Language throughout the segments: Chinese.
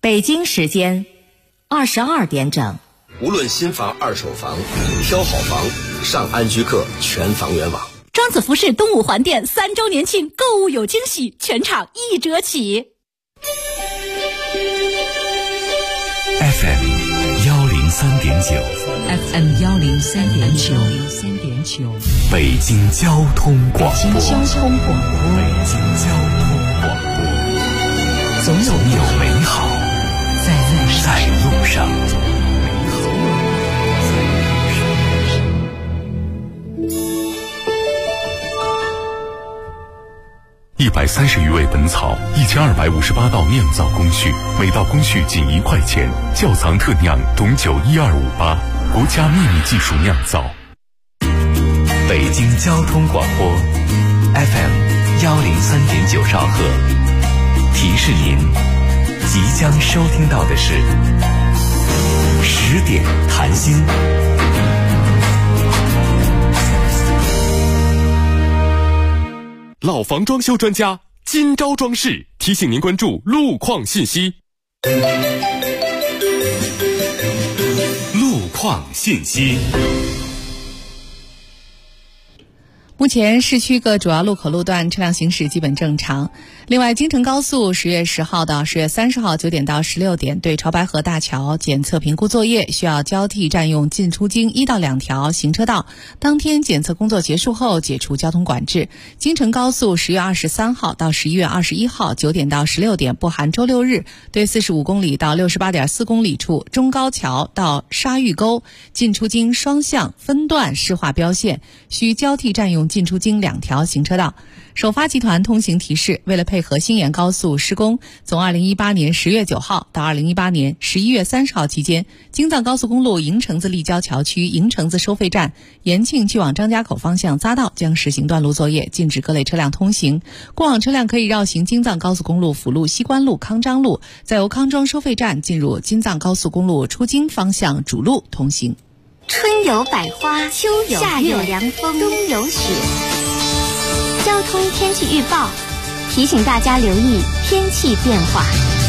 北京时间22点整。 无论新房二手房，挑好房上安居客全房源网。 庄子服饰东五环店3周年庆，购物有惊喜，全场1折起。 FM 103.9 FM 103.9 北京交通广播。 北京交通广播，总有美好在路上。 130余味本草，1258道酿造工序，每道工序仅1块钱。窖藏特酿董酒12588，国家秘密技术酿造。 北京交通广播 FM 103.9兆赫，提示您即将收听到的是10点谈心。 老房装修专家今朝装饰提醒您关注路况信息。 路况信息。 目前市区各主要路口路段车辆行驶基本正常。另外，京承高速10月10号到10月30号9点到16点对潮白河大桥检测评估作业，需要交替占用进出京1到2条行车道。当天检测工作结束后解除交通管制。京承高速10月23号到11月21号9点到16点不含周六日对45公里到68.4公里处中高桥到沙峪沟进出京双向分段施划标线，需交替占用进出京2条行车道。首发集团通行提示，为了配合新延高速施工，从2018年10月9号到2018年11月30号期间，京藏高速公路营城子立交桥区营城子收费站延庆去往张家口方向匝道将实行断路作业，禁止各类车辆通行。过往车辆可以绕行京藏高速公路辅路西关路康庄路，再由康庄收费站进入京藏高速公路出京方向主路通行。 春有百花，秋有夏有凉风，冬有雪。交通天气预报提醒大家留意天气变化。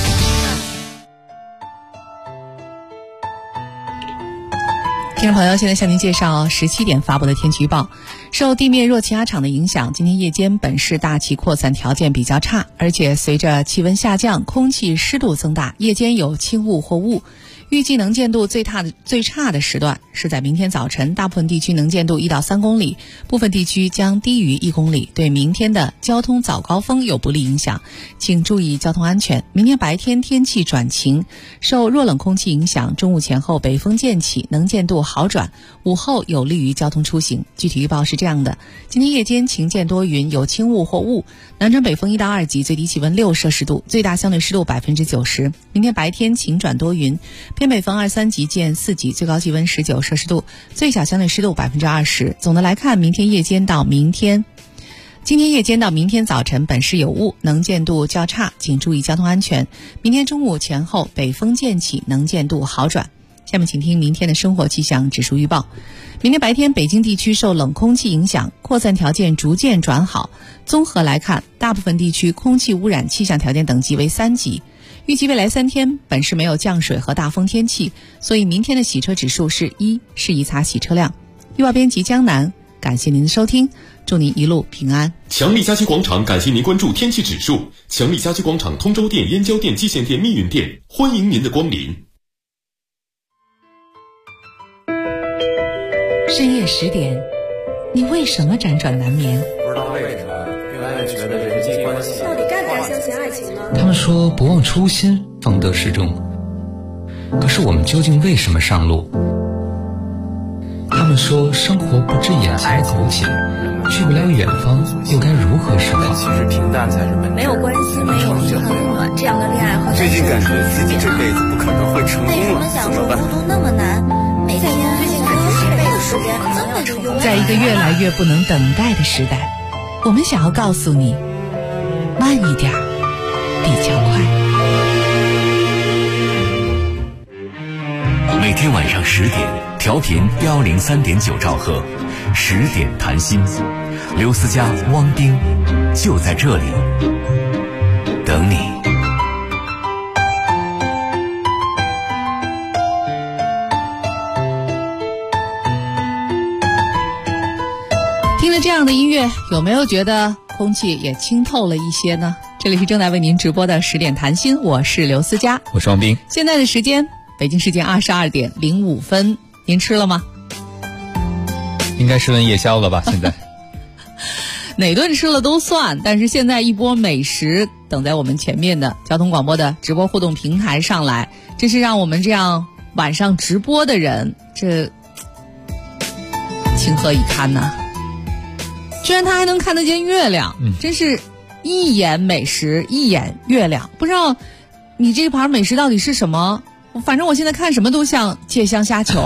听众朋友，现在向您介绍17点发布的天气预报。受地面弱气压场的影响，今天夜间本市大气扩散条件比较差，而且随着气温下降，空气湿度增大，夜间有轻雾或雾。预计能见度最差的时段是在明天早晨，大部分地区能见度1到3公里，部分地区将低于1公里，对明天的交通早高峰有不利影响，请注意交通安全。明天白天天气转晴，受弱冷空气影响，中午前后北风渐起，能见度好转，午后有利于交通出行。具体预报是这样的：今天夜间晴间多云，有轻雾或雾，南转北风1到2级，最低气温6摄氏度，最大相对湿度90%。明天白天晴转多云，偏北风2、3级见4级，最高气温19摄氏度，最小相对湿度20%。总的来看，今天夜间到明天早晨本市有雾，能见度较差，请注意交通安全。明天中午前后北风渐起，能见度好转。下面请听明天的生活气象指数预报。明天白天北京地区受冷空气影响，扩散条件逐渐转好。综合来看，大部分地区空气污染气象条件等级为3级。预计未来3天本市没有降水和大风天气，所以明天的洗车指数是1，适宜擦洗车辆。预报编辑江南，感谢您的收听，祝您一路平安。 强力家居广场感谢您关注天气指数。强力家居广场通州店、燕郊店、蓟县店、密云店，欢迎您的光临。 深夜10点，你为什么辗转难眠？ 不知道为什么越来越觉得人际关系到底该不该相信爱情呢？ 他们说不忘初心方得始终，可是我们究竟为什么上路？他们说生活不止眼前苟且，去不了远方又该如何是好？ 其实平淡才是本质。 没有关系，没有很暖，这样的恋爱和最近感觉自己这辈子不可能会成功了，怎么办？ 孤独那么难，每天在一个越来越不能等待的时代，我们想要告诉你，慢一点比较快。 每天晚上10点，调频103.9兆赫，10点谈心，刘思佳、汪冰就在这里等你。 听着这样的音乐，有没有觉得空气也清透了一些呢？这里是正在为您直播的10点谈心，我是刘思佳， 我是王斌。 现在的时间，北京时间22点05分，您吃了吗？ 应该是顿夜宵了吧？现在哪顿吃了都算，但是现在一波美食等在我们前面的交通广播的直播互动平台上来，真是让我们这样晚上直播的人这情何以堪呢？居然他还能看得见月亮，真是一眼美食一眼月亮。不知道你这盘美食到底是什么？反正我现在看什么都像芥香虾球。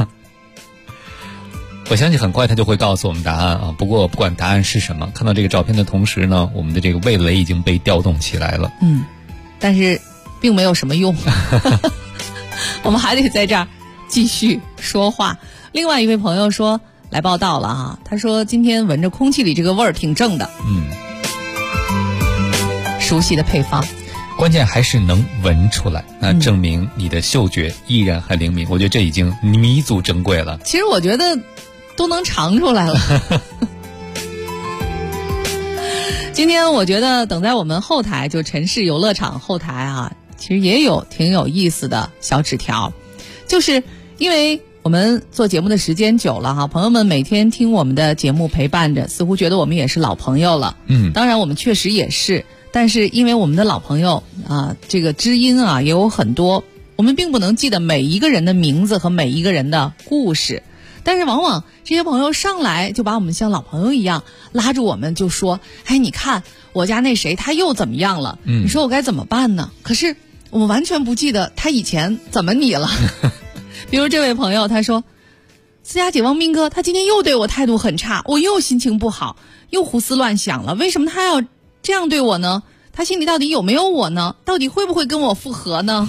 我相信很快他就会告诉我们答案啊。不过不管答案是什么，看到这个照片的同时呢，我们的这个味蕾已经被调动起来了。 但是并没有什么用。我们还得在这儿继续说话。另外一位朋友说来报道了哈，他说今天闻着空气里这个味儿挺正的。熟悉的配方， 关键还是能闻出来，那证明你的嗅觉依然很灵敏。我觉得这已经弥足珍贵了。 其实我觉得都能尝出来了。今天我觉得等在我们后台，就城市游乐场后台啊，其实也有挺有意思的小纸条。就是因为我们做节目的时间久了哈，朋友们每天听我们的节目陪伴着，似乎觉得我们也是老朋友了。当然我们确实也是，但是因为我们的老朋友啊，这个知音啊也有很多，我们并不能记得每一个人的名字和每一个人的故事。但是往往这些朋友上来就把我们像老朋友一样拉住我们，就说哎，你看我家那谁他又怎么样了，你说我该怎么办呢？可是我们完全不记得他以前怎么你了。比如这位朋友他说，思佳姐王斌哥他今天又对我态度很差，我又心情不好，又胡思乱想了，为什么他要这样对我呢？他心里到底有没有我呢？到底会不会跟我复合呢？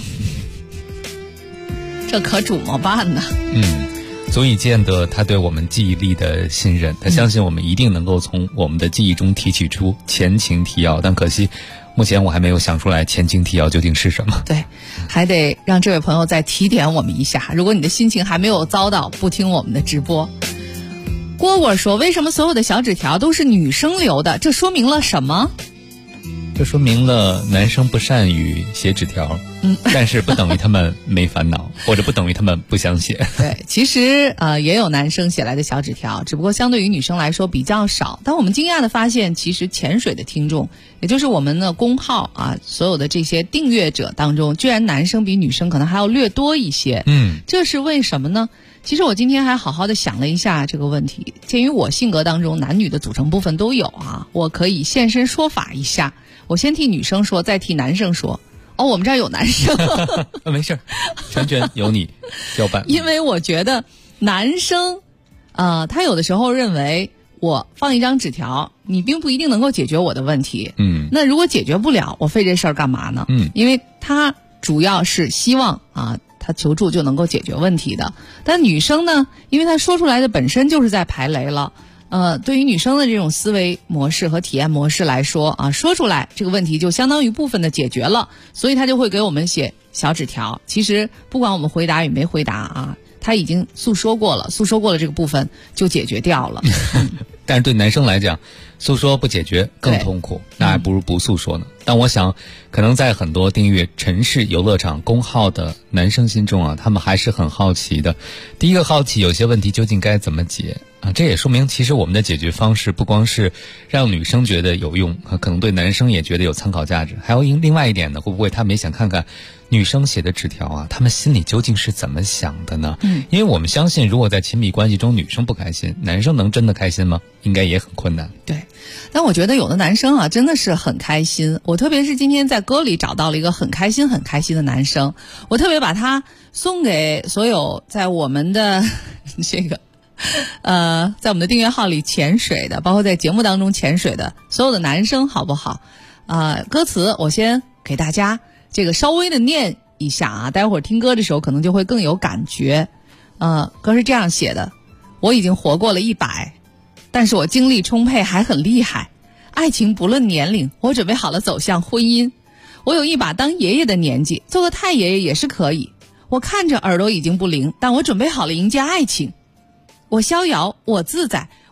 这可怎么办呢？ 足以见得他对我们记忆力的信任，他相信我们一定能够从我们的记忆中提取出前情提要，但可惜目前我还没有想出来前情提要究竟是什么。 对，还得让这位朋友再提点我们一下，如果你的心情还没有遭到不听我们的直播。蝈蝈说，为什么所有的小纸条都是女生留的？这说明了什么？ 这说明了男生不善于写纸条，但是不等于他们没烦恼，或者不等于他们不想写。 对，其实也有男生写来的小纸条，只不过相对于女生来说比较少。但我们惊讶的发现，其实潜水的听众，也就是我们的公号啊，所有的这些订阅者当中，居然男生比女生可能还要略多一些。这是为什么呢？其实我今天还好好的想了一下这个问题，鉴于我性格当中男女的组成部分都有啊，我可以现身说法一下。我先替女生说，再替男生说。我们这儿有男生。 没事，全权由你交办。 因为我觉得男生他有的时候认为我放一张纸条，你并不一定能够解决我的问题。那如果解决不了，我费这事儿干嘛呢？因为他主要是希望他求助就能够解决问题的。但女生呢，因为她说出来的本身就是在排雷了。对于女生的这种思维模式和体验模式来说说出来这个问题就相当于部分的解决了，所以他就会给我们写小纸条。其实不管我们回答与没回答他已经诉说过了这个部分就解决掉了。 但是对男生来讲，诉说不解决更痛苦，那还不如不诉说呢。但我想可能在很多订阅城市游乐场公号的男生心中他们还是很好奇的。第一个好奇有些问题究竟该怎么解这也说明其实我们的解决方式不光是让女生觉得有用，可能对男生也觉得有参考价值。还有另外一点呢，会不会他们也想看看女生写的纸条他们心里究竟是怎么想的呢？因为我们相信如果在亲密关系中女生不开心，男生能真的开心吗？应该也很困难。 对，但我觉得有的男生真的是很开心。我特别是今天在歌里找到了一个很开心的男生，我特别把他送给所有在我们的这个在我们的订阅号里潜水的，包括在节目当中潜水的所有的男生，好不好？歌词我先给大家这个稍微的念一下待会儿听歌的时候可能就会更有感觉。歌是这样写的：我已经活过了100，但是我精力充沛还很厉害，爱情不论年龄，我准备好了走向婚姻。我有一把当爷爷的年纪，做个太爷爷也是可以。我看着耳朵已经不灵，但我准备好了迎接爱情。我逍遥，我自在，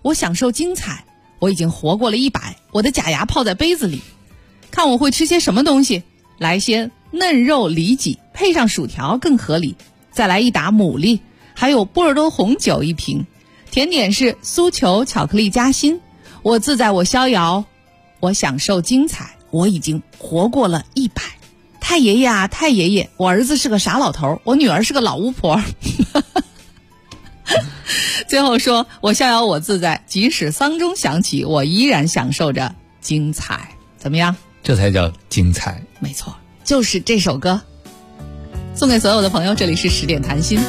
我享受精彩，我已经活过了100，我的假牙泡在杯子里，看我会吃些什么东西，来些嫩肉里脊，配上薯条更合理，再来一打牡蛎，还有波尔多红酒1瓶，甜点是酥球巧克力夹心，我自在，我逍遥，我享受精彩，我已经活过了100。太爷爷啊，太爷爷，我儿子是个傻老头，我女儿是个老巫婆。最后说，我逍遥我自在，即使丧钟响起，我依然享受着精彩。怎么样？ 这才叫精彩。 没错，就是这首歌，送给所有的朋友。这里是10点谈心。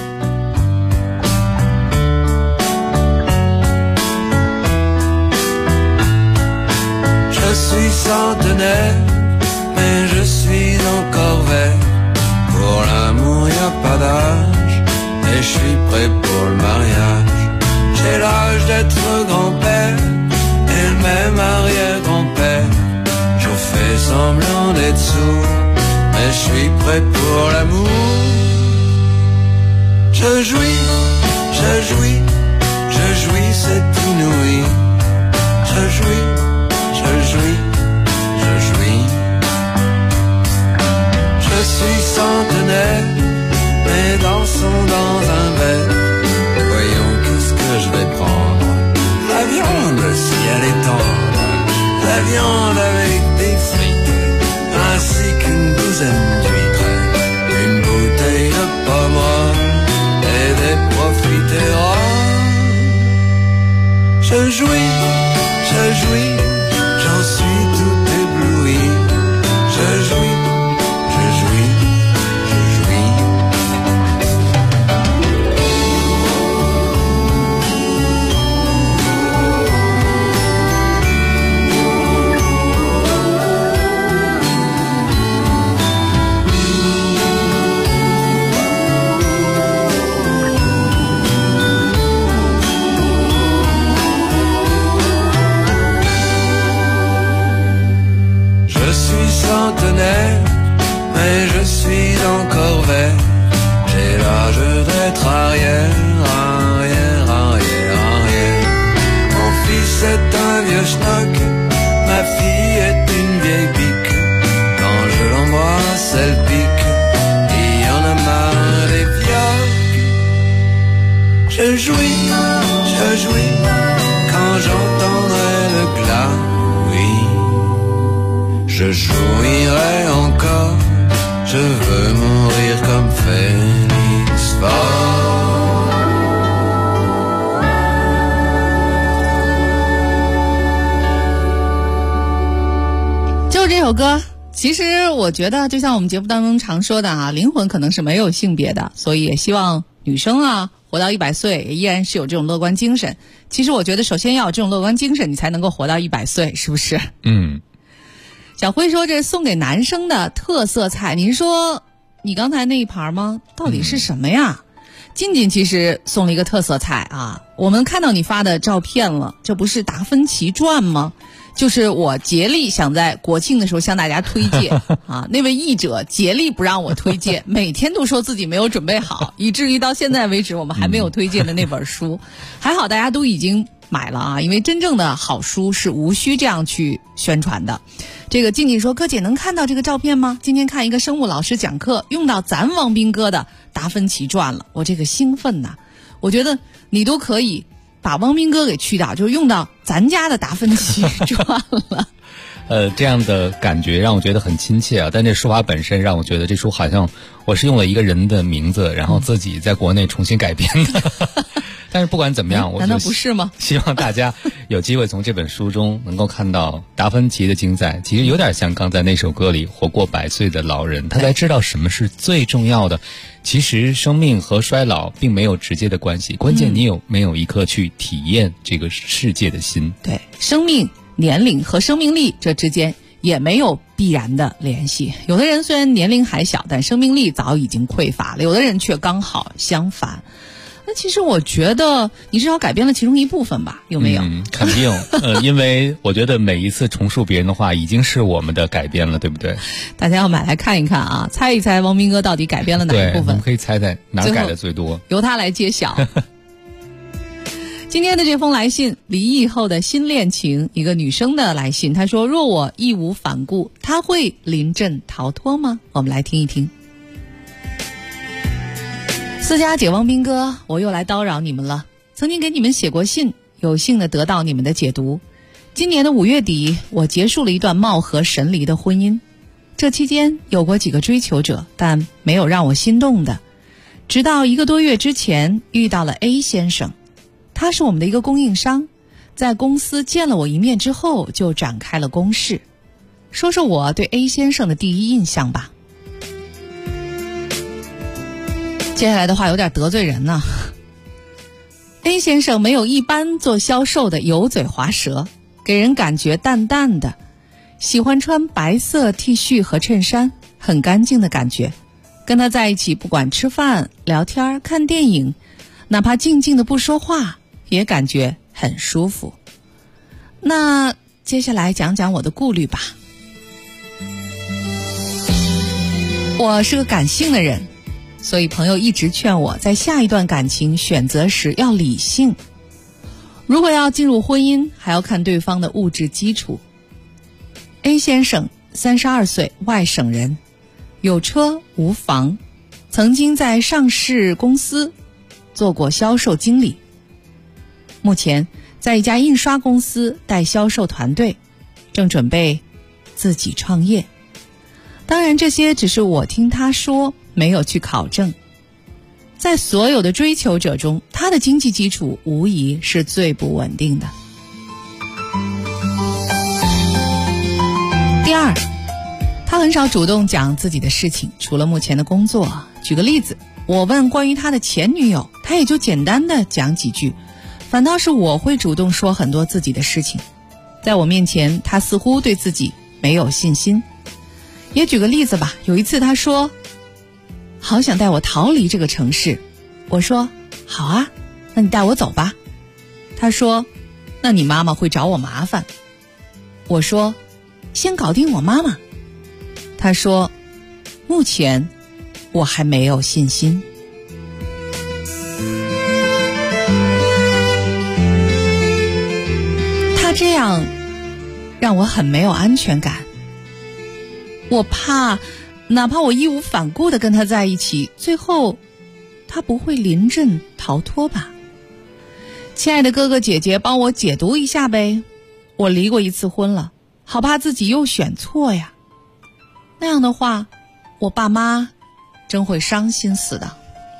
Je suis centenaire, mais je suis encore vert. Pour l'amour y a pas d'âge, et je suis prêt pour le mariage. J'ai l'âge d'être grand-père, et même arrière-grand-père. Je fais semblant d'être sourd, mais je suis prêt pour l'amour. Je jouis, c'est inouï. Je jouis, je suis centenaire, mais dansons dans un verre. Voyons qu'est-ce que je vais prendre. La viande si elle est tendre, la viande avec des frites, ainsi qu'une douzaine d'huîtres, une bouteille de pommes et des profiteroles. Je jouis, j'en suis tout ébloui. Je jouis. Mais je suis encore vert. J'ai l'âge d'être arrière. Mon fils est un vieux schnock, ma fille est une vieille pique. Quand je l'embrasse, elle pique, il y en a marre des fiocs. Je jouis, quand j'entendrai le glas, oui. Je jouirai encore, je veux mourir comme Phénix Fort. 就是这首歌，其实我觉得就像我们节目当中常说的啊，灵魂可能是没有性别的，所以也希望女生啊活到100岁也依然是有这种乐观精神。其实我觉得首先要有这种乐观精神，你才能够活到100岁，是不是？小辉说这是送给男生的特色菜，您说你刚才那一盘吗？到底是什么呀？静静其实送了一个特色菜啊，我们看到你发的照片了，这不是达芬奇传吗？就是我竭力想在国庆的时候向大家推荐啊，那位译者竭力不让我推荐，每天都说自己没有准备好，以至于到现在为止我们还没有推荐的那本书。还好大家都已经买了啊，因为真正的好书是无需这样去宣传的。这个静静说，哥姐能看到这个照片吗？今天看一个生物老师讲课用到咱王斌哥的达芬奇传了，我这个兴奋呐！我觉得你都可以把汪斌哥给去掉，就用到咱家的达芬奇传了。 这样的感觉让我觉得很亲切啊，但这书法本身让我觉得这书好像我是用了一个人的名字，然后自己在国内重新改编的。但是不管怎么样，我难道不是吗？ 希望大家有机会从这本书中能够看到达芬奇的精彩，其实有点像刚才那首歌里活过100岁的老人，他才知道什么是最重要的。其实生命和衰老并没有直接的关系，关键你有没有一颗去体验这个世界的心。 对，生命、年龄和生命力这之间也没有必然的联系。有的人虽然年龄还小，但生命力早已经匮乏了，有的人却刚好相反。那其实我觉得你至少改编了其中一部分吧，有没有？ 肯定。因为我觉得每一次重述别人的话已经是我们的改编了，对不对？ 大家要买来看一看啊，猜一猜汪斌哥到底改编了哪一部分？ 对，我们可以猜猜哪改的最多， 由他来揭晓。 今天的这封来信，离异后的新恋情，一个女生的来信，她说：若我义无反顾，她会临阵逃脱吗？我们来听一听。私家解忘兵哥，我又来叨扰你们了。曾经给你们写过信，有幸的得到你们的解读。今年的5月底，我结束了一段貌合神离的婚姻。这期间有过几个追求者，但没有让我心动的。直到1个多月之前遇到了 A 先生，他是我们的一个供应商，在公司见了我一面之后就展开了攻势。说说我对 A 先生的第一印象吧。接下来的话有点得罪人呢。A 先生没有一般做销售的油嘴滑舌，给人感觉淡淡的，喜欢穿白色 T 恤和衬衫，很干净的感觉。跟他在一起，不管吃饭、聊天、看电影，哪怕静静的不说话，也感觉很舒服。那接下来讲讲我的顾虑吧。我是个感性的人，所以朋友一直劝我在下一段感情选择时要理性。如果要进入婚姻，还要看对方的物质基础。A 先生32岁，外省人，有车无房，曾经在上市公司做过销售经理，目前在一家印刷公司带销售团队，正准备自己创业。当然这些只是我听他说，没有去考证。在所有的追求者中，他的经济基础无疑是最不稳定的。第二，他很少主动讲自己的事情，除了目前的工作。举个例子，我问关于他的前女友，他也就简单的讲几句，反倒是我会主动说很多自己的事情。在我面前，他似乎对自己没有信心。也举个例子吧，有一次他说好想带我逃离这个城市，我说好啊，那你带我走吧。他说那你妈妈会找我麻烦。我说先搞定我妈妈。他说目前我还没有信心。他这样让我很没有安全感。我怕哪怕我义无反顾地跟他在一起，最后他不会临阵逃脱吧？亲爱的哥哥姐姐，帮我解读一下呗。我离过一次婚了，好怕自己又选错呀。那样的话，我爸妈真会伤心死的。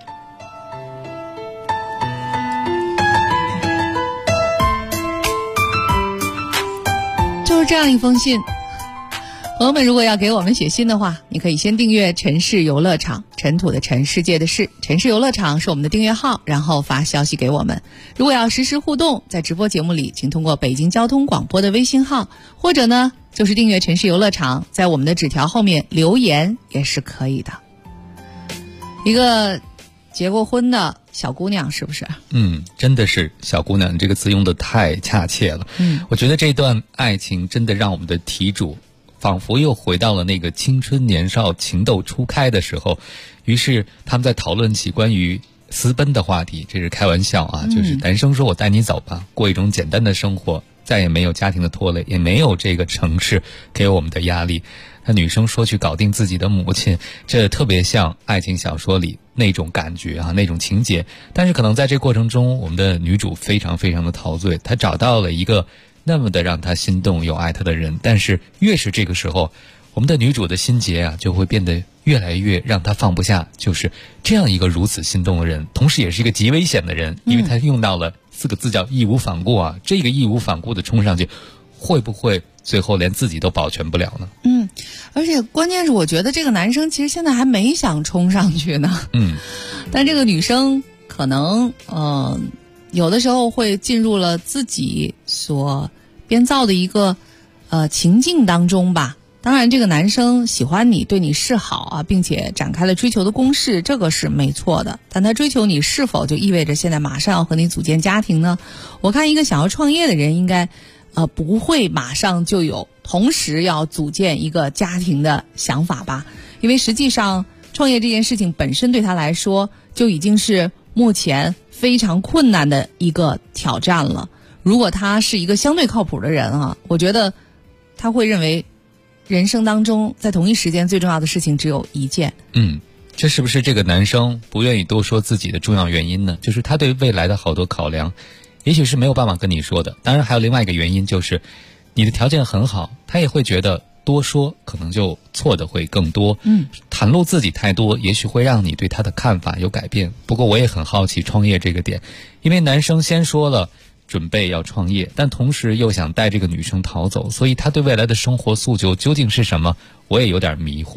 就是这样一封信。朋友们，如果要给我们写信的话，你可以先订阅城市游乐场，尘土的尘，世界的事，城市游乐场是我们的订阅号，然后发消息给我们。如果要实时互动，在直播节目里，请通过北京交通广播的微信号，或者呢就是订阅城市游乐场，在我们的纸条后面留言也是可以的。一个结过婚的小姑娘，是不是？ 真的是小姑娘这个词用的太恰切了。我觉得这段爱情真的让我们的题主仿佛又回到了那个青春年少情窦初开的时候。于是他们在讨论起关于私奔的话题，这是开玩笑啊，就是男生说我带你走吧，过一种简单的生活，再也没有家庭的拖累，也没有这个城市给我们的压力。那女生说去搞定自己的母亲，这特别像爱情小说里那种感觉啊，那种情节。但是可能在这过程中，我们的女主非常非常的陶醉，她找到了一个那么的让她心动又爱她的人。但是越是这个时候，我们的女主的心结啊就会变得越来越让她放不下，就是这样一个如此心动的人，同时也是一个极危险的人，因为她用到了4个字叫义无反顾啊。这个义无反顾的冲上去，会不会最后连自己都保全不了呢？ 而且关键是我觉得这个男生其实现在还没想冲上去呢。但这个女生可能有的时候会进入了自己所编造的一个情境当中吧。当然这个男生喜欢你，对你示好啊，并且展开了追求的攻势，这个是没错的。但他追求你是否就意味着现在马上要和你组建家庭呢？我看一个想要创业的人应该不会马上就有同时要组建一个家庭的想法吧。因为实际上创业这件事情本身对他来说就已经是目前非常困难的一个挑战了。如果他是一个相对靠谱的人啊，我觉得他会认为人生当中在同一时间最重要的事情只有一件。 这是不是这个男生不愿意多说自己的重要原因呢？就是他对未来的好多考量也许是没有办法跟你说的。当然还有另外一个原因，就是你的条件很好，他也会觉得多说可能就错的会更多。袒露自己太多也许会让你对他的看法有改变。不过我也很好奇创业这个点，因为男生先说了准备要创业，但同时又想带这个女生逃走，所以他对未来的生活诉求究竟是什么，我也有点迷糊。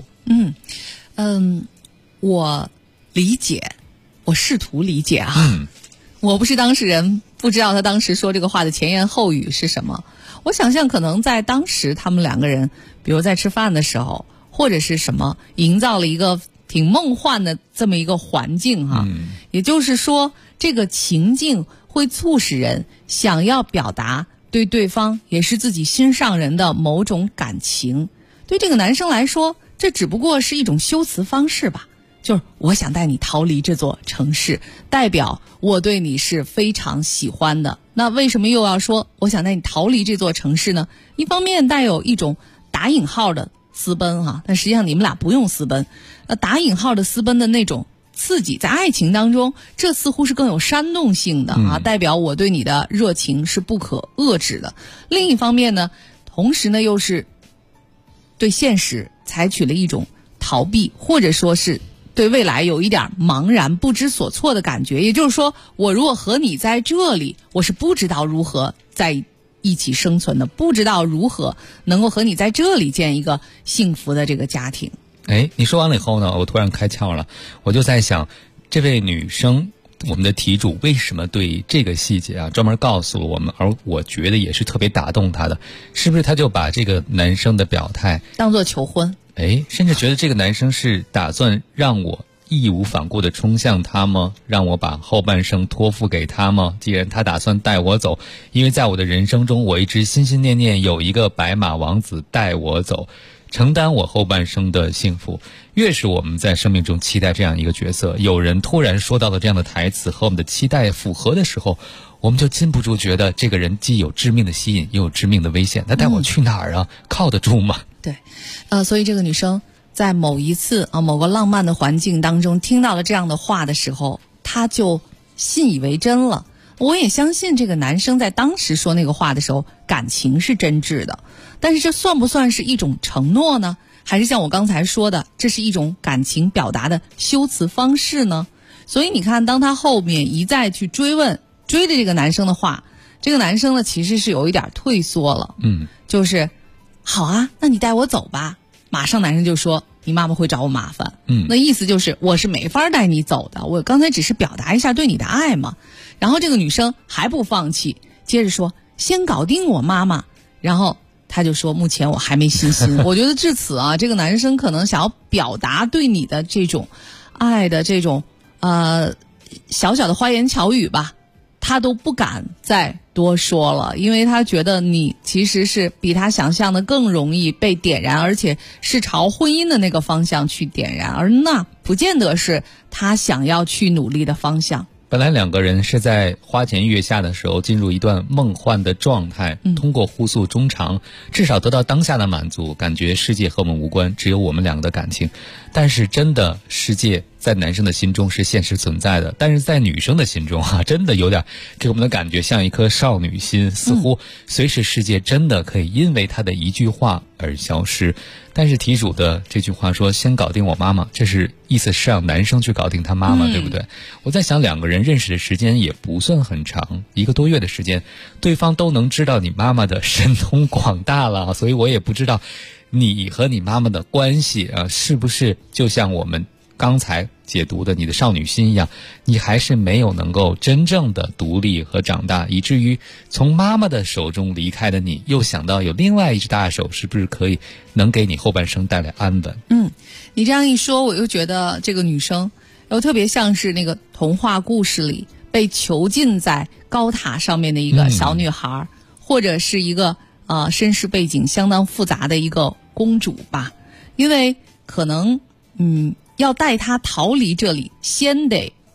我理解，我试图理解啊。我不是当事人，不知道他当时说这个话的前言后语是什么。我想象可能在当时他们两个人比如在吃饭的时候或者是什么，营造了一个挺梦幻的这么一个环境哈。也就是说这个情境会促使人想要表达对对方也是自己心上人的某种感情。对这个男生来说，这只不过是一种修辞方式吧，就是我想带你逃离这座城市，代表我对你是非常喜欢的。那为什么又要说我想带你逃离这座城市呢？一方面带有一种打引号的私奔哈，但实际上你们俩不用私奔，打引号的私奔的那种刺激，在爱情当中这似乎是更有煽动性的啊，代表我对你的热情是不可遏制的。另一方面呢，同时呢又是对现实采取了一种逃避，或者说是对未来有一点茫然不知所措的感觉。也就是说，我如果和你在这里，我是不知道如何在一起生存的，不知道如何能够和你在这里建一个幸福的这个家庭。 你说完了以后呢，我突然开窍了，我就在想，这位女生我们的题主为什么对这个细节啊专门告诉了我们，而我觉得也是特别打动她的，是不是她就把这个男生的表态当作求婚？ 甚至觉得这个男生是打算让我义无反顾地冲向他吗？让我把后半生托付给他吗？既然他打算带我走，因为在我的人生中，我一直心心念念有一个白马王子带我走，承担我后半生的幸福。越是我们在生命中期待这样一个角色，有人突然说到了这样的台词和我们的期待符合的时候，我们就禁不住觉得这个人既有致命的吸引，又有致命的危险。他带我去哪儿啊？靠得住吗？ 对，所以这个女生在某一次某个浪漫的环境当中听到了这样的话的时候，她就信以为真了。我也相信这个男生在当时说那个话的时候感情是真挚的，但是这算不算是一种承诺呢？还是像我刚才说的，这是一种感情表达的修辞方式呢？所以你看，当他后面一再去追的这个男生的话，这个男生呢其实是有一点退缩了。就是好啊，那你带我走吧。马上男生就说你妈妈会找我麻烦。那意思就是我是没法带你走的，我刚才只是表达一下对你的爱嘛。然后这个女生还不放弃，接着说先搞定我妈妈。然后他就说目前我还没信心。我觉得至此啊，这个男生可能想要表达对你的这种爱的这种小小的花言巧语吧，他都不敢再多说了，因为他觉得你其实是比他想象的更容易被点燃，而且是朝婚姻的那个方向去点燃，而那不见得是他想要去努力的方向。 本来两个人是在花前月下的时候进入一段梦幻的状态，通过互诉衷肠，至少得到当下的满足，感觉世界和我们无关，只有我们两个的感情。但是真的世界在男生的心中是现实存在的，但是在女生的心中真的有点给我们的感觉像一颗少女心，似乎随时世界真的可以因为他的一句话而消失。但是题主的这句话说先搞定我妈妈，这是意思是让男生去搞定他妈妈，对不对？我在想两个人认识的时间也不算很长，1个多月的时间，对方都能知道你妈妈的神通广大了，所以我也不知道你和你妈妈的关系是不是就像我们刚才解读的你的少女心一样，你还是没有能够真正的独立和长大，以至于从妈妈的手中离开的你又想到有另外一只大手是不是可以能给你后半生带来安稳。 你这样一说，我又觉得这个女生又特别像是那个童话故事里被囚禁在高塔上面的一个小女孩，或者是一个身世背景相当复杂的一个公主吧。因为可能要带她逃离这里，先得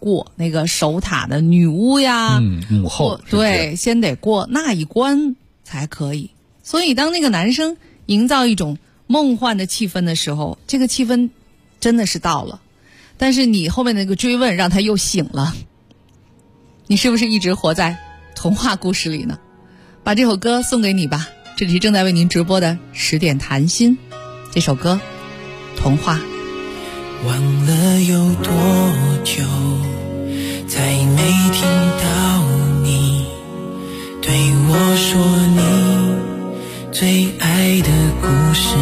过那个守塔的女巫呀， 母后， 对，先得过那一关才可以。所以当那个男生营造一种梦幻的气氛的时候，这个气氛真的是到了，但是你后面那个追问让他又醒了。你是不是一直活在童话故事里呢？把这首歌送给你吧，这里是正在为您直播的10点谈心，这首歌童话。 忘了有多久再没听到你对我说你最爱的故事，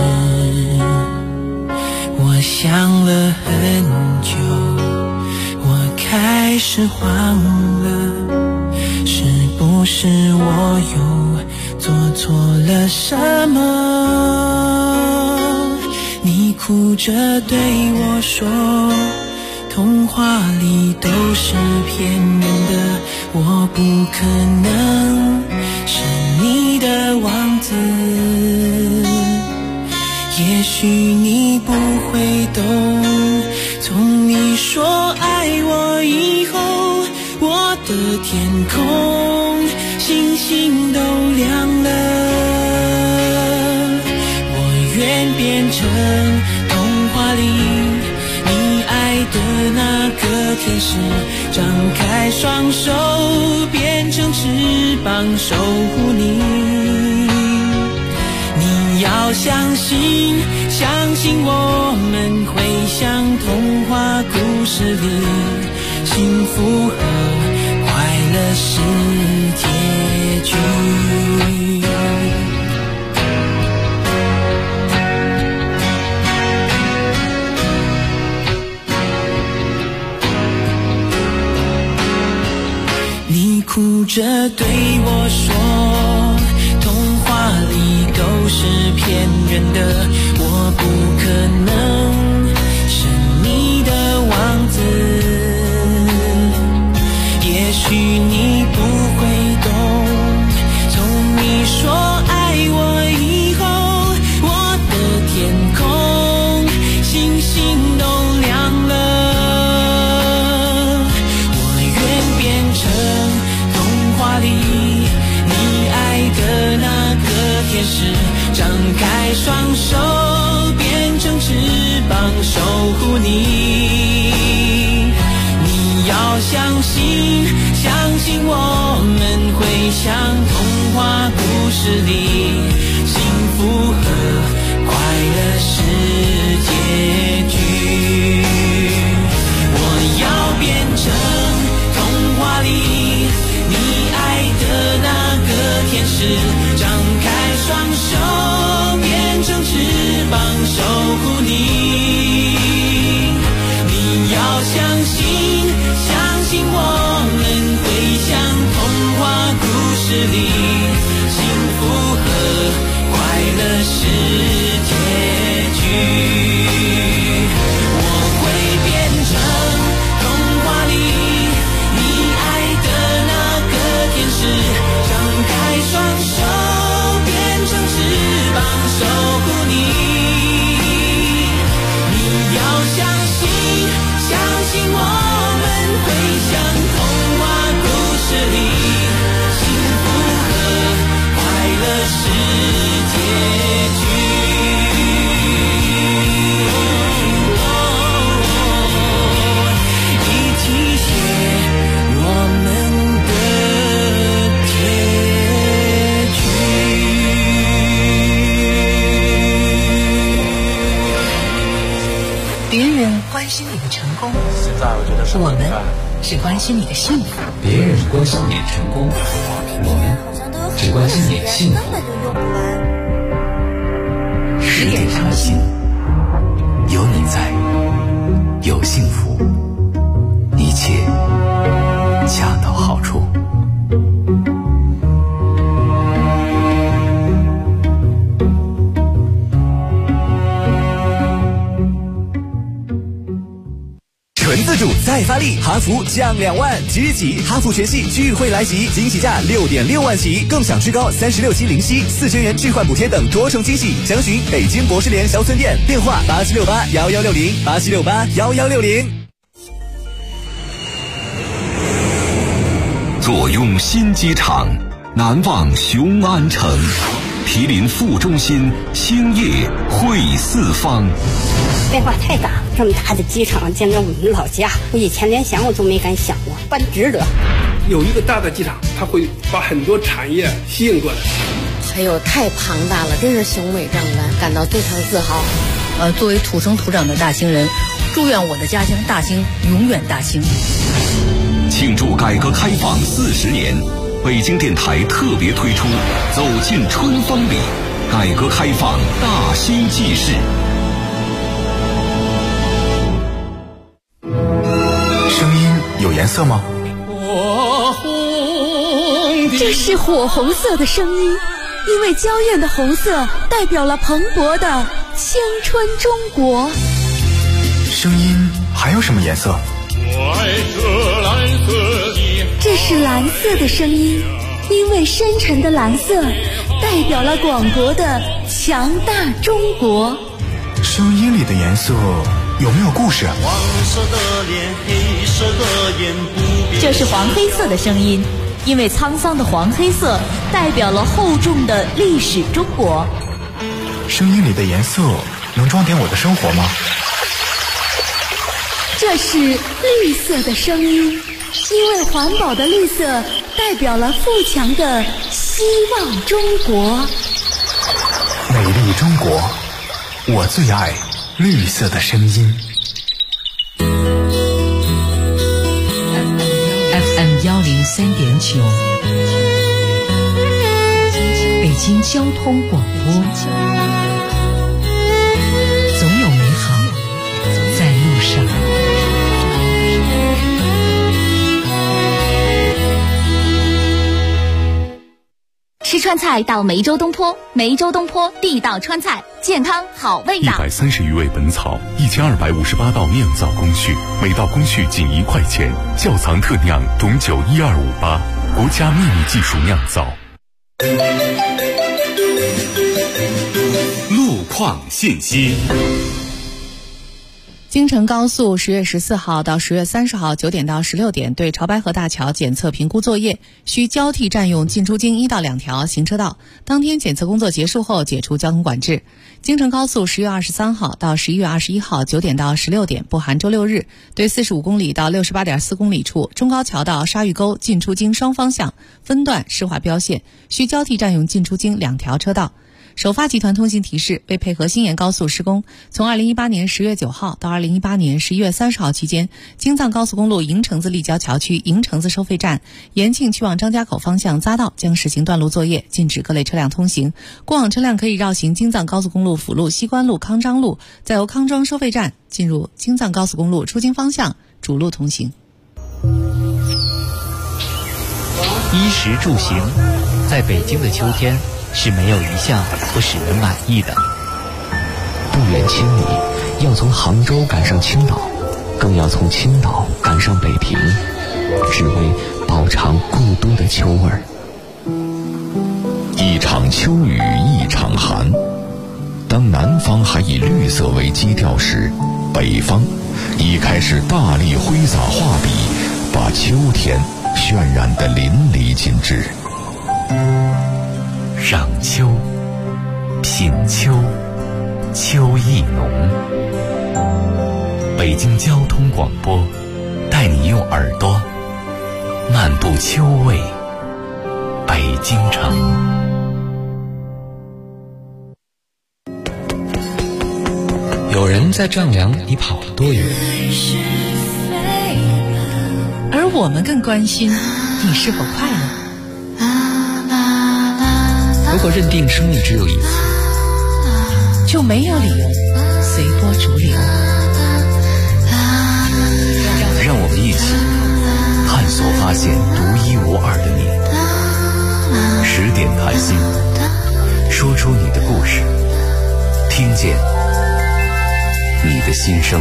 我想了很久，我开始慌了，是不是我又做错了什么？你哭着对我说，童话里都是骗人的，我不可能是你的王子。也许你不会懂，从你说爱我以后，我的天空星星都亮了。我愿变成童话里你爱的那个天使，张开双手变成翅膀守护你。你要相信，相信我们会像童话故事里，幸福和快乐是结局。你哭着对我说，童话里都是骗人的，我不可能是你的王子。也许你不会懂，从你说爱我以后，我的天空星星都亮了。我愿变成童话里你爱的那个天使，张开双手变成翅膀守护你。你要相信，相信我们会像童话故事里，幸福和快乐是结局。我要变成童话里你爱的那个天使，张开双手变成翅膀守护你。你要相信，相信我们会像童话故事里，幸福和快乐是结局。我会变成童话里你爱的那个天使，张开双手变成翅膀守护你。你要相信，相信我们会像童话故事里，幸福和快乐是结局。一起写我们的结局。 别人关心你的成功， 现在我觉得我们是关心你的幸福。 别人关心你的成功，我们只关心你的幸福。 10点谈心，有你在，有幸福，一切恰到好处。 纯自主再发力，哈弗降2万，即日起哈弗全系聚会来袭，惊喜价6.6万起，更享最高36期零息，4000元置换补贴等多重惊喜。详询北京博士联销村店，电话87681160，87681160。 左拥新机场，南望雄安城，毗邻副中心，兴业汇四方。 变化太大，这么大的机场，简直我们老家，我以前连想我都没敢想过，办值得。 有一个大的机场，它会把很多产业吸引过来。 还有太庞大了，真是雄伟壮观，感到非常自豪。 作为土生土长的大兴人，祝愿我的家乡大兴永远大兴。 庆祝改革开放40年，北京电台特别推出《走进春风里》，改革开放大兴纪事。 声音有颜色吗？ 这是火红色的声音，因为娇艳的红色代表了蓬勃的青春中国。 声音还有什么颜色？ 这是蓝色的声音，因为深沉的蓝色代表了广博的强大中国。 声音里的颜色有没有故事？ 黄色的脸，黑色的眼， 这是黄黑色的声音，因为沧桑的黄黑色代表了厚重的历史中国。 声音里的颜色能装点我的生活吗？ 这是绿色的声音，因为环保的绿色代表了富强的希望中国。 美丽中国，我最爱绿色的声音。 FM 103.9，北京交通广播，总有美好在路上。 吃川菜到梅州东坡，梅州东坡地道川菜，健康好味道。 130余味本草，1258道酿造工序，每道工序仅1块钱。窖藏特酿董酒12588，国家秘密技术酿造。 路况信息。 京承高速10月14号到10月30号9点到16点对潮白河大桥检测评估作业，需交替占用进出京1到2条行车道。当天检测工作结束后解除交通管制。京承高速10月23号到11月21号9点到16点不含周六日，对45公里到68.4公里处中高桥到沙峪沟进出京双方向分段施划标线，需交替占用进出京2条车道。首发集团通信提示，为配合新延高速施工，从2018年10月9号到2018年11月30号期间，京藏高速公路营城子立交桥区营城子收费站延庆去往张家口方向匝道将实行断路作业，禁止各类车辆通行。过往车辆可以绕行京藏高速公路辅路西关路康庄路，再由康庄收费站进入京藏高速公路出京方向主路通行。 衣食住行，在北京的秋天是没有一项不使人满意的。 不远千里，要从杭州赶上青岛，更要从青岛赶上北平，只为饱尝故都的秋味儿。 一场秋雨一场寒，当南方还以绿色为基调时，北方已开始大力挥洒画笔，把秋天渲染得淋漓尽致。赏秋，品秋，秋意浓。北京交通广播带你用耳朵漫步秋味北京城。 有人在丈量你跑了多远， 而我们更关心你是否快乐。 如果认定生命只有一次， 就没有理由随波逐流。 让我们一起探索发现独一无二的你。10点谈心，说出你的故事，听见你的心声。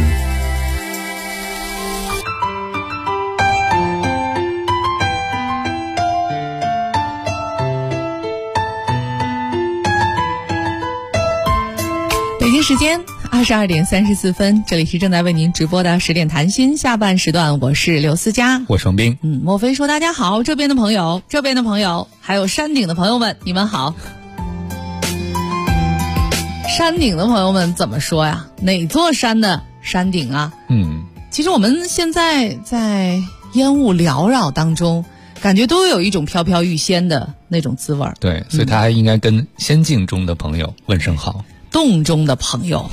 北京时间 22点34分，这里是正在为您直播的10点谈心下半时段，我是刘思佳， 我是王斌。 莫非说大家好，这边的朋友，还有山顶的朋友们，你们好。山顶的朋友们怎么说呀？哪座山的山顶啊？其实我们现在在烟雾缭绕当中，感觉都有一种飘飘欲仙的那种滋味。 对，所以他还应该跟仙境中的朋友问声好。 洞中的朋友，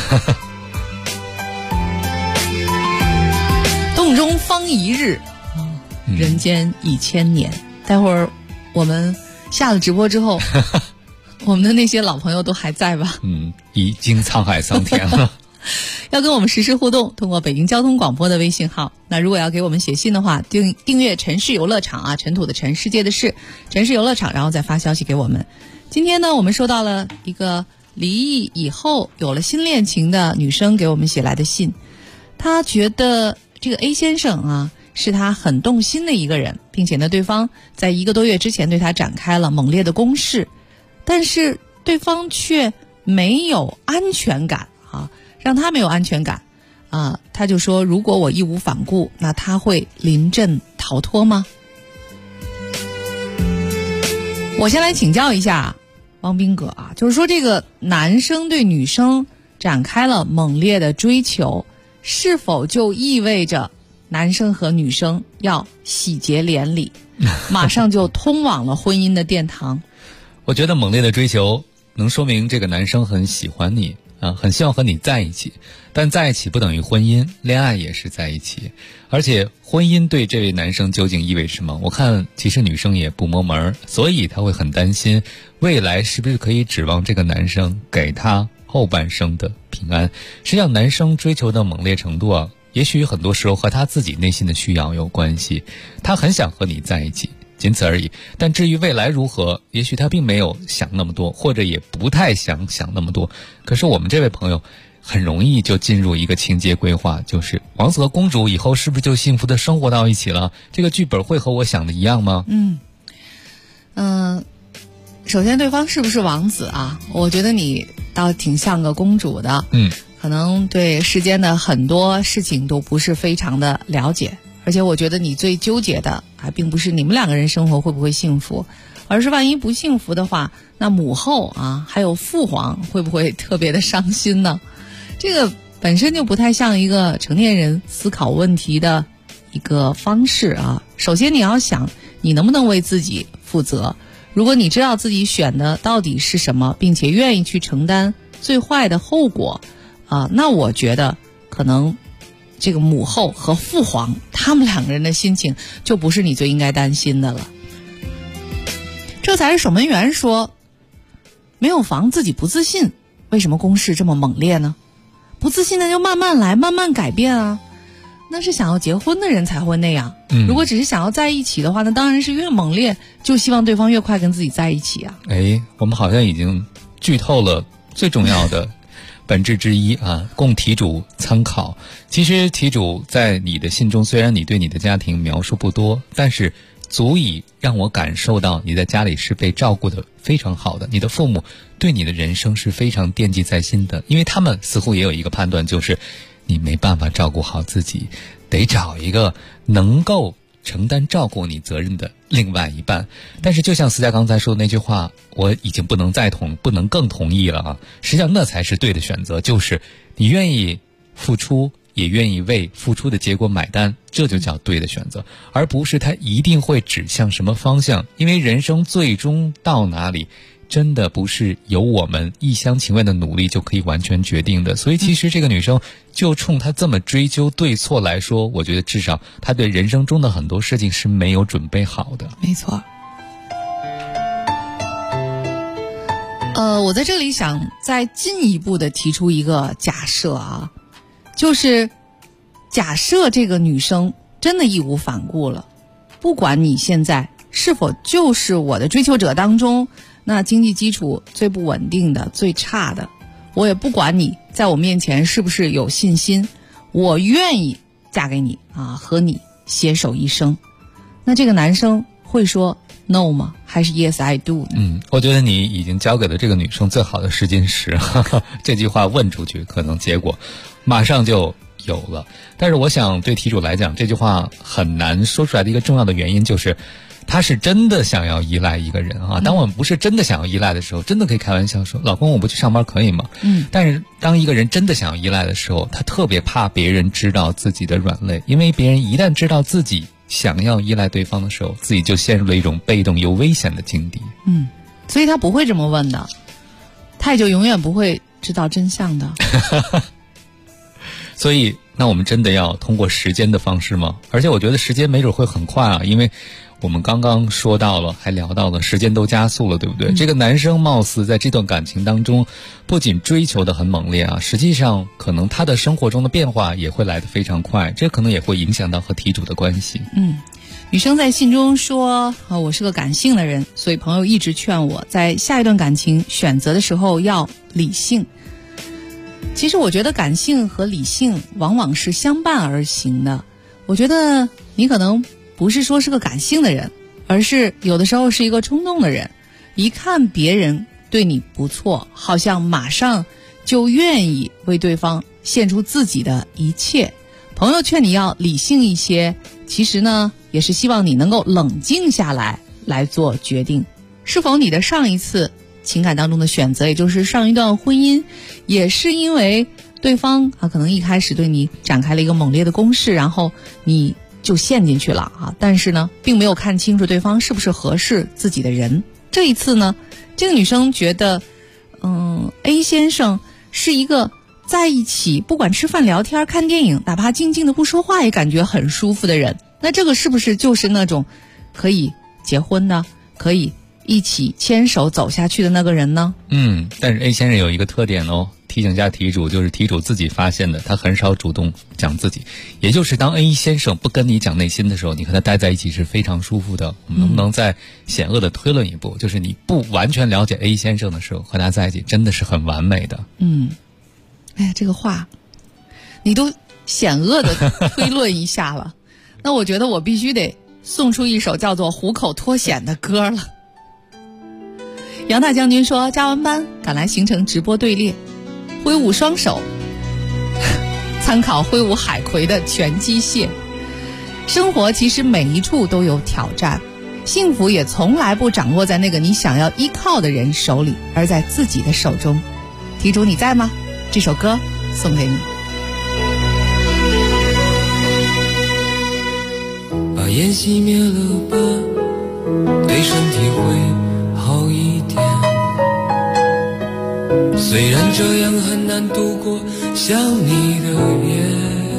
洞中方一日，人间已千年。待会儿我们下了直播之后，我们的那些老朋友都还在吧？ 已经沧海桑田了。 要跟我们实时互动，通过北京交通广播的微信号。那如果要给我们写信的话，订阅城市游乐场啊，尘土的尘，世界的世，城市游乐场，然后再发消息给我们。今天呢，我们收到了一个离异以后有了新恋情的女生给我们写来的信。她觉得这个 A 先生啊，是她很动心的一个人，并且呢，对方在1个多月之前对她展开了猛烈的攻势，但是对方却没有安全感啊，让她没有安全感啊。她就说，如果我义无反顾，那他会临阵逃脱吗？我先来请教一下汪斌哥啊，就是说这个男生对女生展开了猛烈的追求，是否就意味着男生和女生要喜结连理，马上就通往了婚姻的殿堂？ 我觉得猛烈的追求能说明这个男生很喜欢你啊，很希望和你在一起，但在一起不等于婚姻，恋爱也是在一起。而且婚姻对这位男生究竟意味着什么？我看其实女生也不摸门，所以他会很担心未来是不是可以指望这个男生给他后半生的平安。实际上男生追求的猛烈程度啊，也许很多时候和他自己内心的需要有关系，他很想和你在一起，仅此而已。但至于未来如何，也许他并没有想那么多，或者也不太想那么多。可是我们这位朋友很容易就进入一个情节规划，就是王子和公主以后是不是就幸福的生活到一起了？这个剧本会和我想的一样吗？ 首先对方是不是王子啊？我觉得你倒挺像个公主的。可能对世间的很多事情都不是非常的了解，而且我觉得你最纠结的还并不是你们2个人生活会不会幸福，而是万一不幸福的话，那母后啊还有父皇会不会特别的伤心呢？这个本身就不太像一个成年人思考问题的一个方式啊。首先你要想你能不能为自己负责，如果你知道自己选的到底是什么，并且愿意去承担最坏的后果那我觉得可能这个母后和父皇他们2个人的心情就不是你最应该担心的了。这才是守门员说，没有房自己不自信，为什么攻势这么猛烈呢？不自信那就慢慢来，慢慢改变啊。那是想要结婚的人才会那样，如果只是想要在一起的话，那当然是越猛烈就希望对方越快跟自己在一起啊。 我们好像已经剧透了最重要的本质之一啊，供题主参考。其实题主在你的信中，虽然你对你的家庭描述不多，但是足以让我感受到你在家里是被照顾的非常好的，你的父母对你的人生是非常惦记在心的，因为他们似乎也有一个判断，就是你没办法照顾好自己，得找一个能够承担照顾你责任的另外一半。但是就像思佳刚才说的那句话，我已经不能更同意了啊！实际上那才是对的选择，就是你愿意付出，也愿意为付出的结果买单，这就叫对的选择，而不是它一定会指向什么方向。因为人生最终到哪里，真的不是由我们一厢情愿的努力就可以完全决定的。所以其实这个女生就冲她这么追究对错来说，我觉得至少她对人生中的很多事情是没有准备好的。 没错。我在这里想再进一步的提出一个假设啊，就是假设这个女生真的义无反顾了，不管你现在是否就是我的追求者当中那经济基础最不稳定的最差的，我也不管你在我面前是不是有信心，我愿意嫁给你啊，和你携手一生。那这个男生会说 no 吗？还是 yes I do 呢？ 我觉得你已经交给了这个女生最好的试金石。这句话问出去，可能结果马上就有了。但是我想对题主来讲，这句话很难说出来的一个重要的原因就是，他是真的想要依赖一个人啊。当我们不是真的想要依赖的时候，真的可以开玩笑说，老公我不去上班可以吗？但是当一个人真的想要依赖的时候，他特别怕别人知道自己的软肋，因为别人一旦知道自己想要依赖对方的时候，自己就陷入了一种被动又危险的境地。 所以他不会这么问的，他也就永远不会知道真相的。 所以那我们真的要通过时间的方式吗？而且我觉得时间没准会很快啊，因为我们刚刚说到了，还聊到了时间都加速了，对不对？这个男生貌似在这段感情当中不仅追求的很猛烈啊，实际上可能他的生活中的变化也会来得非常快，这可能也会影响到和题主的关系。 女生在信中说，我是个感性的人，所以朋友一直劝我在下一段感情选择的时候要理性。其实我觉得感性和理性往往是相伴而行的。我觉得你可能不是说是个感性的人，而是有的时候是一个冲动的人，一看别人对你不错，好像马上就愿意为对方献出自己的一切。朋友劝你要理性一些，其实呢也是希望你能够冷静下来做决定，是否你的上一次情感当中的选择，也就是上一段婚姻，也是因为对方可能一开始对你展开了一个猛烈的攻势，然后你就陷进去了但是呢并没有看清楚对方是不是合适自己的人。这一次呢，这个女生觉得A 先生是一个在一起不管吃饭聊天看电影，哪怕静静的不说话也感觉很舒服的人，那这个是不是就是那种可以结婚的，可以一起牵手走下去的那个人呢？ 但是 A 先生有一个特点提醒一下题主，就是题主自己发现的，他很少主动讲自己，也就是当 A 先生不跟你讲内心的时候，你和他待在一起是非常舒服的。我们能不能再险恶的推论一步，就是你不完全了解 A 先生的时候，和他在一起真的是很完美的。 哎呀，这个话你都险恶的推论一下了那我觉得我必须得送出一首叫做《虎口脱险》的歌了。杨大将军说，加完班赶来行程直播队列，挥舞双手参考挥舞海葵的拳击械。生活其实每一处都有挑战，幸福也从来不掌握在那个你想要依靠的人手里，而在自己的手中。题主你在吗？这首歌送给你。 把烟熄灭了吧，对身体会好一点。虽然这样很难度过想你的夜，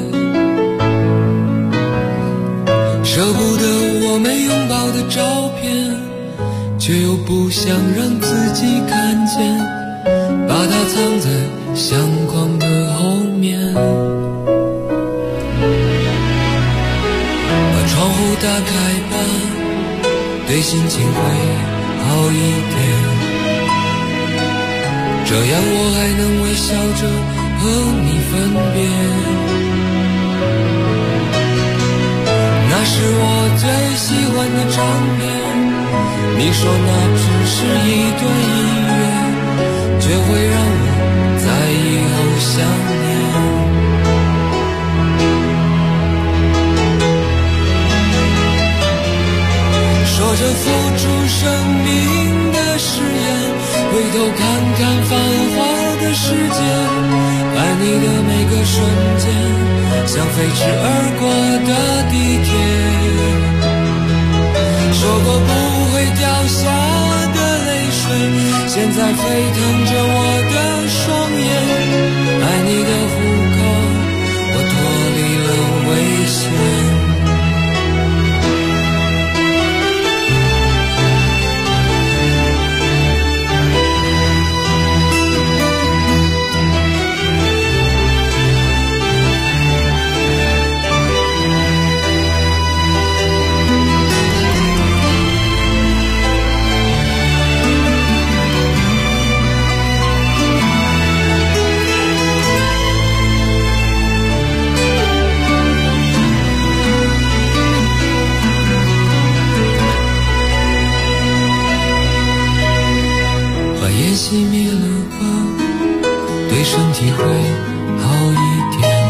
舍不得我们拥抱的照片，却又不想让自己看见，把它藏在相框的后面。把窗户打开吧，对心情会好一点，这样我还能微笑着和你分别。那是我最喜欢的唱片，你说那只是一段音乐，却会让我在以后想念。说着付出生命的誓言，回头看看繁华的世界，爱你的每个瞬间，像飞驰而过的地铁。说过不会掉下的泪水，现在沸腾着我的双眼。爱你的虎口，我脱离了危险。 烟熄灭了吧，对身体会好一点。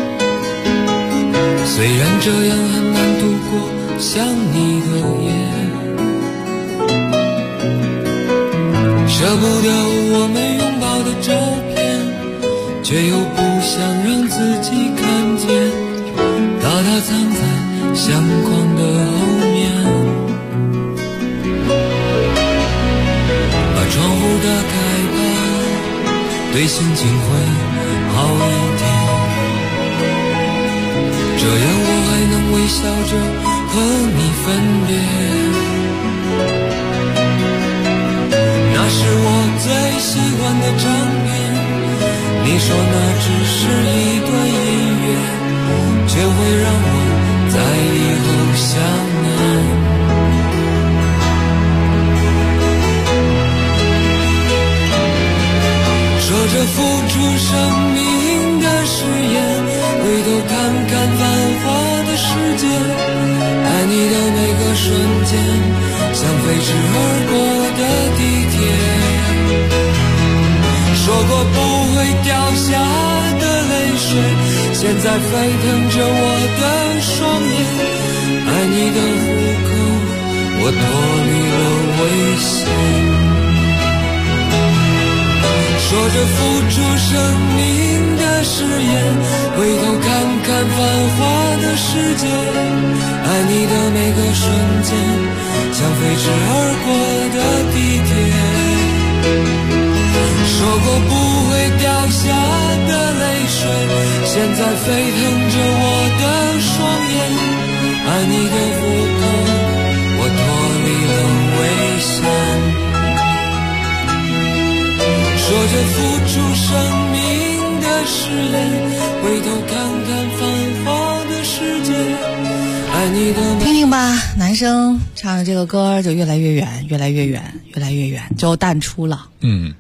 虽然这样很难度过想你的夜，舍不得我们拥抱的照片，却又不想让自己看见，把它藏在相框的后面。把窗户打开吧，对心情会好一点，这样我还能微笑着和你分别。那是我最喜欢的唱片，你说那只是一段音乐，却会让我在以后想念。说着付出生命的誓言，回头看看繁华的世界，爱你的每个瞬间，像飞驰而过的地铁。说过不会掉下的泪水，现在沸腾着我的双眼。爱你的虎口，我脱离了危险。说着付出生命的誓言，回头看看繁华的世界，爱你的每个瞬间，像飞驰而过的地铁。说过不会掉下的泪水，现在沸腾着我的双眼。爱你的虎口，我脱离了危险。说着付出生命的誓言，回头看看繁华的世界，爱你的。 听听吧，男生唱着这个歌就越来越远，越来越远，越来越远，就淡出了。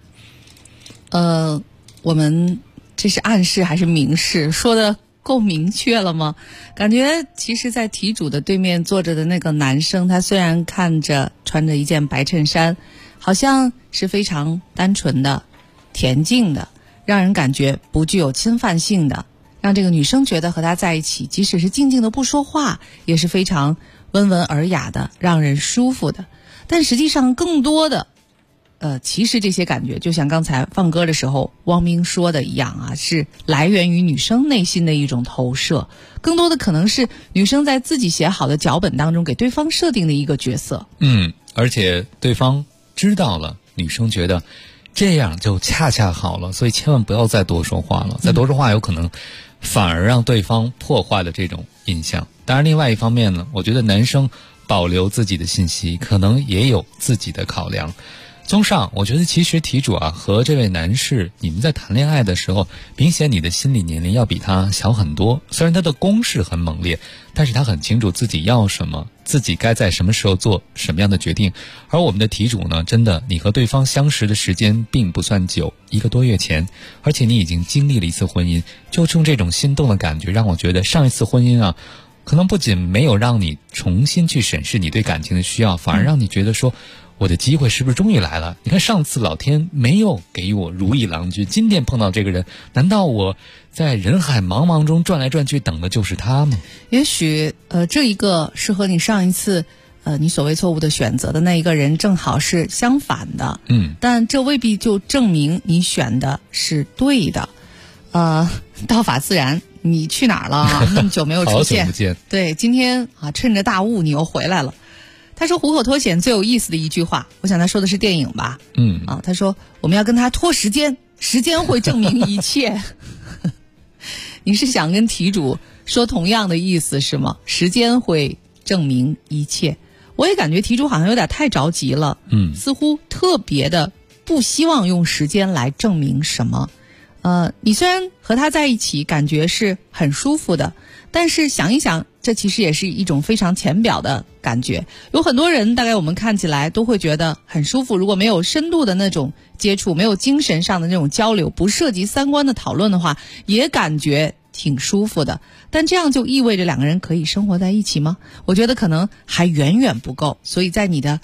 我们这是暗示还是明示？说的够明确了吗？感觉其实在题主的对面坐着的那个男生，他虽然看着穿着一件白衬衫，好像是非常单纯的恬静的，让人感觉不具有侵犯性的，让这个女生觉得和他在一起即使是静静的不说话也是非常温文尔雅的，让人舒服的。但实际上更多的其实这些感觉就像刚才放歌的时候汪明说的一样啊，是来源于女生内心的一种投射，更多的可能是女生在自己写好的脚本当中给对方设定的一个角色。 而且对方知道了，女生觉得这样就恰恰好了，所以千万不要再多说话了，再多说话有可能反而让对方破坏了这种印象。当然另外一方面呢，我觉得男生保留自己的信息可能也有自己的考量。综上，我觉得其实题主啊和这位男士，你们在谈恋爱的时候，明显你的心理年龄要比他小很多。虽然他的攻势很猛烈，但是他很清楚自己要什么，自己该在什么时候做什么样的决定。而我们的题主呢，真的，你和对方相识的时间并不算久，1个多月前，而且你已经经历了一次婚姻，就冲这种心动的感觉，让我觉得上一次婚姻啊，可能不仅没有让你重新去审视你对感情的需要，反而让你觉得说，我的机会是不是终于来了？你看上次老天没有给予我如意郎君，今天碰到这个人，难道我在人海茫茫中转来转去等的就是他吗？ 也许这一个是和你上一次你所谓错误的选择的那一个人正好是相反的。但这未必就证明你选的是对的。道法自然，你去哪儿了？那么久没有出现。 好久不见。 对，今天啊，趁着大雾你又回来了。他说虎口脱险最有意思的一句话，我想他说的是电影吧。他说我们要跟他拖时间，时间会证明一切。你是想跟题主说同样的意思是吗？时间会证明一切。我也感觉题主好像有点太着急了，似乎特别的不希望用时间来证明什么。你虽然和他在一起感觉是很舒服的，但是想一想，这其实也是一种非常浅表的感觉。有很多人大概我们看起来都会觉得很舒服，如果没有深度的那种接触，没有精神上的那种交流，不涉及三观的讨论的话，也感觉挺舒服的。但这样就意味着两个人可以生活在一起吗？我觉得可能还远远不够。所以在你的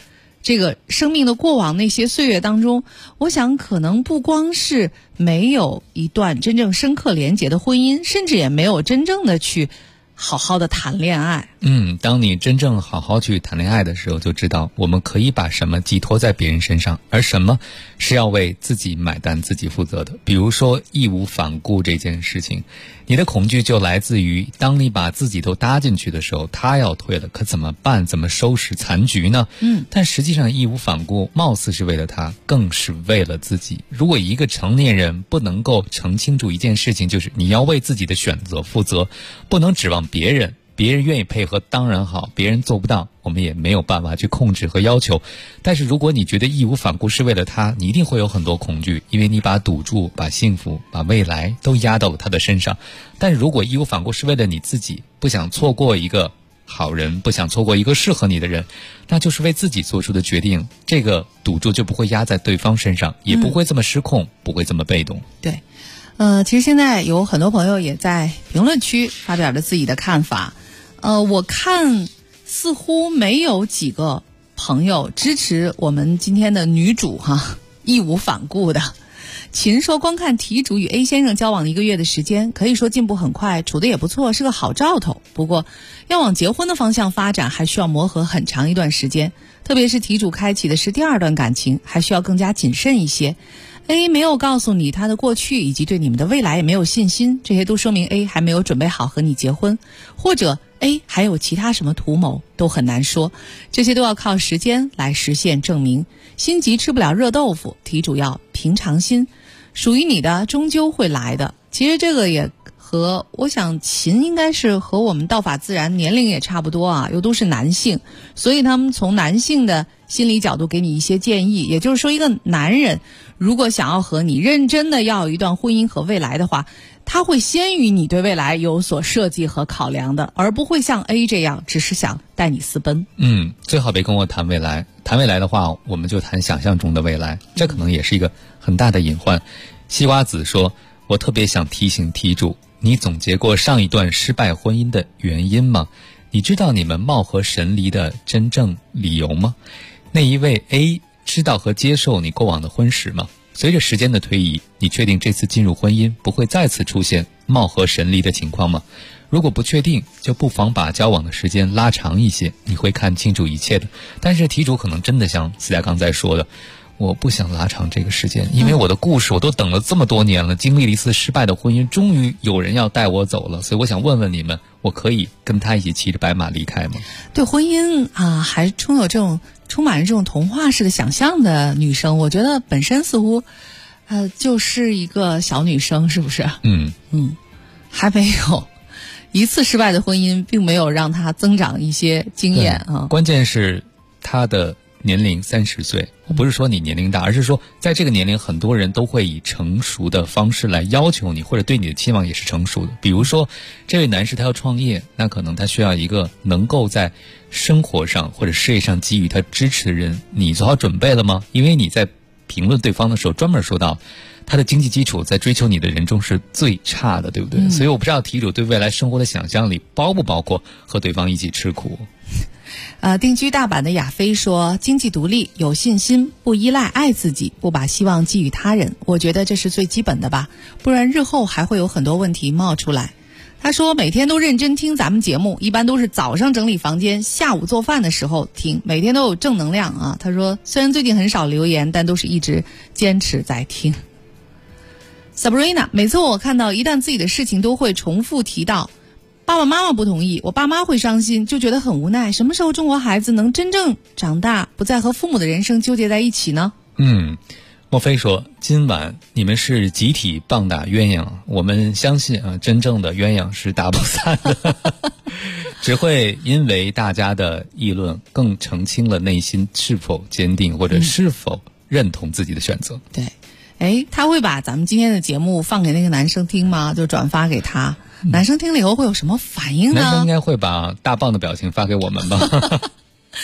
这个生命的过往那些岁月当中，我想可能不光是没有一段真正深刻连结的婚姻，甚至也没有真正的去好好的谈恋爱。 当你真正好好去谈恋爱的时候，就知道我们可以把什么寄托在别人身上，而什么是要为自己买单、自己负责的。比如说义无反顾这件事情，你的恐惧就来自于当你把自己都搭进去的时候，他要退了，可怎么办？怎么收拾残局呢？但实际上义无反顾貌似是为了他，更是为了自己。如果一个成年人不能够澄清楚一件事情，就是你要为自己的选择负责，不能指望别人愿意配合当然好，别人做不到我们也没有办法去控制和要求。但是如果你觉得义无反顾是为了他，你一定会有很多恐惧，因为你把赌注、把幸福、把未来都压到了他的身上。但是如果义无反顾是为了你自己，不想错过一个好人，不想错过一个适合你的人，那就是为自己做出的决定，这个赌注就不会压在对方身上，也不会这么失控，不会这么被动。 对，其实现在有很多朋友也在评论区发表着自己的看法。我看似乎没有几个朋友支持我们今天的女主义无反顾的。秦说光看题主与 A 先生交往1个月的时间，可以说进步很快，处得也不错，是个好兆头。不过要往结婚的方向发展，还需要磨合很长一段时间，特别是题主开启的是第2段感情，还需要更加谨慎一些。A 没有告诉你他的过去，以及对你们的未来也没有信心，这些都说明 A 还没有准备好和你结婚，或者 A 还有其他什么图谋，都很难说，这些都要靠时间来实现证明。心急吃不了热豆腐，题主要平常心，属于你的终究会来的。其实这个也和我想秦应该是和我们道法自然年龄也差不多啊，又都是男性，所以他们从男性的心理角度给你一些建议。也就是说，一个男人如果想要和你认真的要有一段婚姻和未来的话，他会先于你对未来有所设计和考量的，而不会像 A 这样只是想带你私奔。 最好别跟我谈未来，谈未来的话我们就谈想象中的未来，这可能也是一个很大的隐患。西瓜子说，我特别想提醒题主，你总结过上一段失败婚姻的原因吗？你知道你们貌合神离的真正理由吗？那一位 A 知道和接受你过往的婚史吗？随着时间的推移，你确定这次进入婚姻不会再次出现貌合神离的情况吗？如果不确定，就不妨把交往的时间拉长一些，你会看清楚一切的。但是题主可能真的像思佳刚才说的，我不想拉长这个时间，因为我的故事我都等了这么多年了，经历了一次失败的婚姻，终于有人要带我走了，所以我想问问你们，我可以跟他一起骑着白马离开吗？ 对婚姻还充满着这种童话式的想象的女生，我觉得本身似乎就是一个小女生，是不是？还没有一次失败的婚姻，并没有让她增长一些经验啊。 关键是她的年龄30岁，我不是说你年龄大，而是说在这个年龄很多人都会以成熟的方式来要求你，或者对你的期望也是成熟的。比如说这位男士他要创业，那可能他需要一个能够在生活上或者事业上给予他支持的人，你做好准备了吗？因为你在评论对方的时候专门说到他的经济基础在追求你的人中是最差的，对不对？所以我不知道题主对未来生活的想象里包不包括和对方一起吃苦。 定居大阪的亚飞说，经济独立，有信心，不依赖，爱自己，不把希望寄予他人，我觉得这是最基本的吧，不然日后还会有很多问题冒出来。他说每天都认真听咱们节目，一般都是早上整理房间，下午做饭的时候听，每天都有正能量啊。他说虽然最近很少留言，但都是一直坚持在听。Sabrina， 每次我看到一旦自己的事情都会重复提到爸爸妈妈不同意，我爸妈会伤心，就觉得很无奈。什么时候中国孩子能真正长大，不再和父母的人生纠结在一起呢？ 莫非说今晚你们是集体棒打鸳鸯，我们相信真正的鸳鸯是打不散的只会因为大家的议论更澄清了内心是否坚定，或者是否认同自己的选择。 对，他会把咱们今天的节目放给那个男生听吗？就转发给他，男生听了以后会有什么反应呢？ 男生应该会把大棒的表情发给我们吧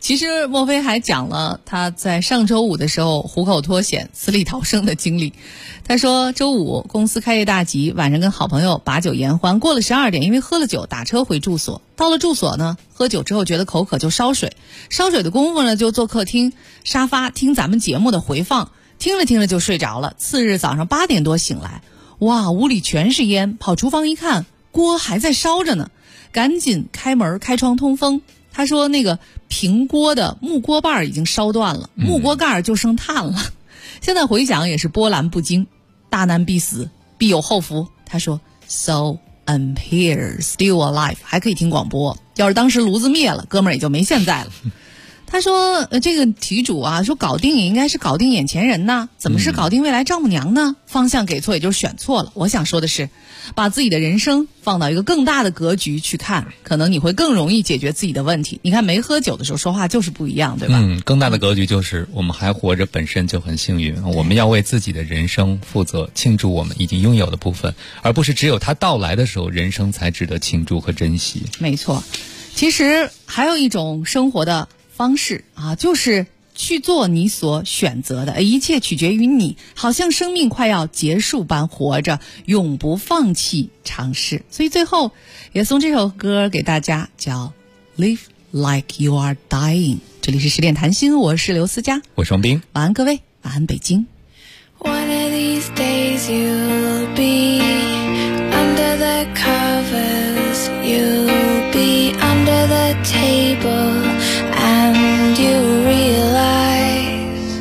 其实莫非还讲了他在上周五的时候虎口脱险死里逃生的经历。他说周五公司开业大吉，晚上跟好朋友把酒言欢，过了12点因为喝了酒打车回住所，到了住所呢，喝酒之后觉得口渴就烧水的功夫呢就坐客厅沙发听咱们节目的回放，听着听着就睡着了。次日早上8点多醒来，哇，屋里全是烟，跑厨房一看锅还在烧着呢，赶紧开门开窗通风。他说那个平锅的木锅把已经烧断了，木锅盖就剩炭了。现在回想也是波澜不惊，大难必死必有后福。他说 So I'm here still alive， 还可以听广播，要是当时炉子灭了，哥们儿也就没现在了。他说这个题主啊，说搞定也应该是搞定眼前人呐，怎么是搞定未来丈母娘呢？方向给错也就是选错了。我想说的是，把自己的人生放到一个更大的格局去看，可能你会更容易解决自己的问题。你看没喝酒的时候说话就是不一样，对吧？ 更大的格局就是我们还活着本身就很幸运，我们要为自己的人生负责，庆祝我们已经拥有的部分，而不是只有它到来的时候人生才值得庆祝和珍惜。 没错，其实还有一种生活的方式啊，就是去做你所选择的，一切取决于你，好像生命快要结束般活着，永不放弃尝试。所以最后也送这首歌给大家，叫 Live Like You Are Dying。 这里是10点谈心，我是刘思佳， 我是王斌， 晚安各位，晚安北京。 One of these days you'll be under the covers, you'll be under the table, and you realize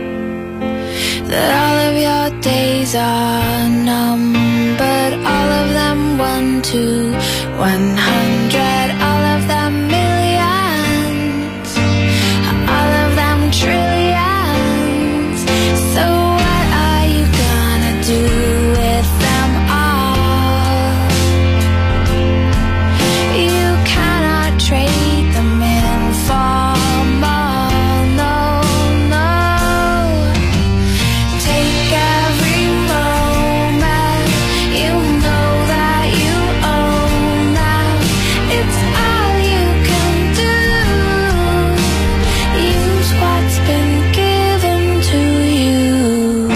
that all of your days are numbered, all of them 1 to 100, all of them millions, all of them trillions. So what are you gonna do with them all? You cannot trade them in for more, no, no. Take every moment, you know that you own now. It's all you can do. Use what's been given to you.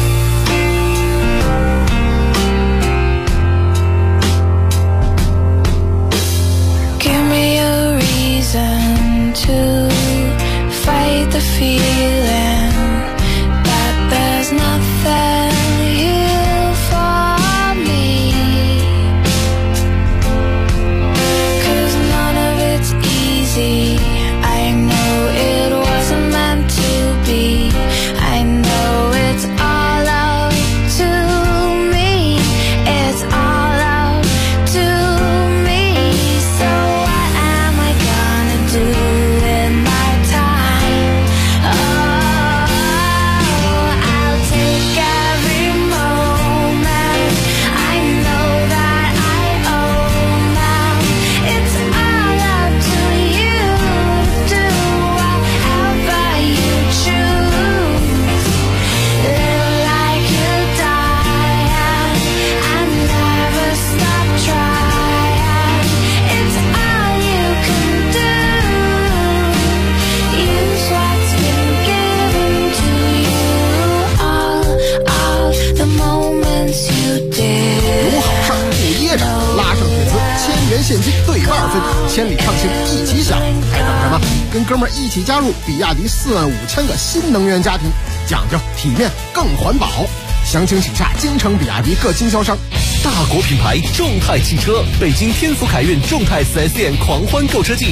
Give me a reason to fight the feeling that there's nothing here for me, 'cause none of it's easy. I know it wasn't meant to be. I know it's all up to me. It's all up to me. So what am I gonna do with my time? Oh, I'll take every moment. I know that I own now. It's all up to you to do whatever you choose. Live like you die and never stop trying. It's all you can do. Use what's been given to you. All the moments you did. 有好事儿不噎着，拉上帖子，1000元现金兑2分，千里畅行一起享，还等什么？跟哥们儿一起加入比亚迪45000个新能源家庭，讲究体面更环保。详情请下京城比亚迪各经销商。 大国品牌众泰汽车，北京天府凯运众泰4S店狂欢购车季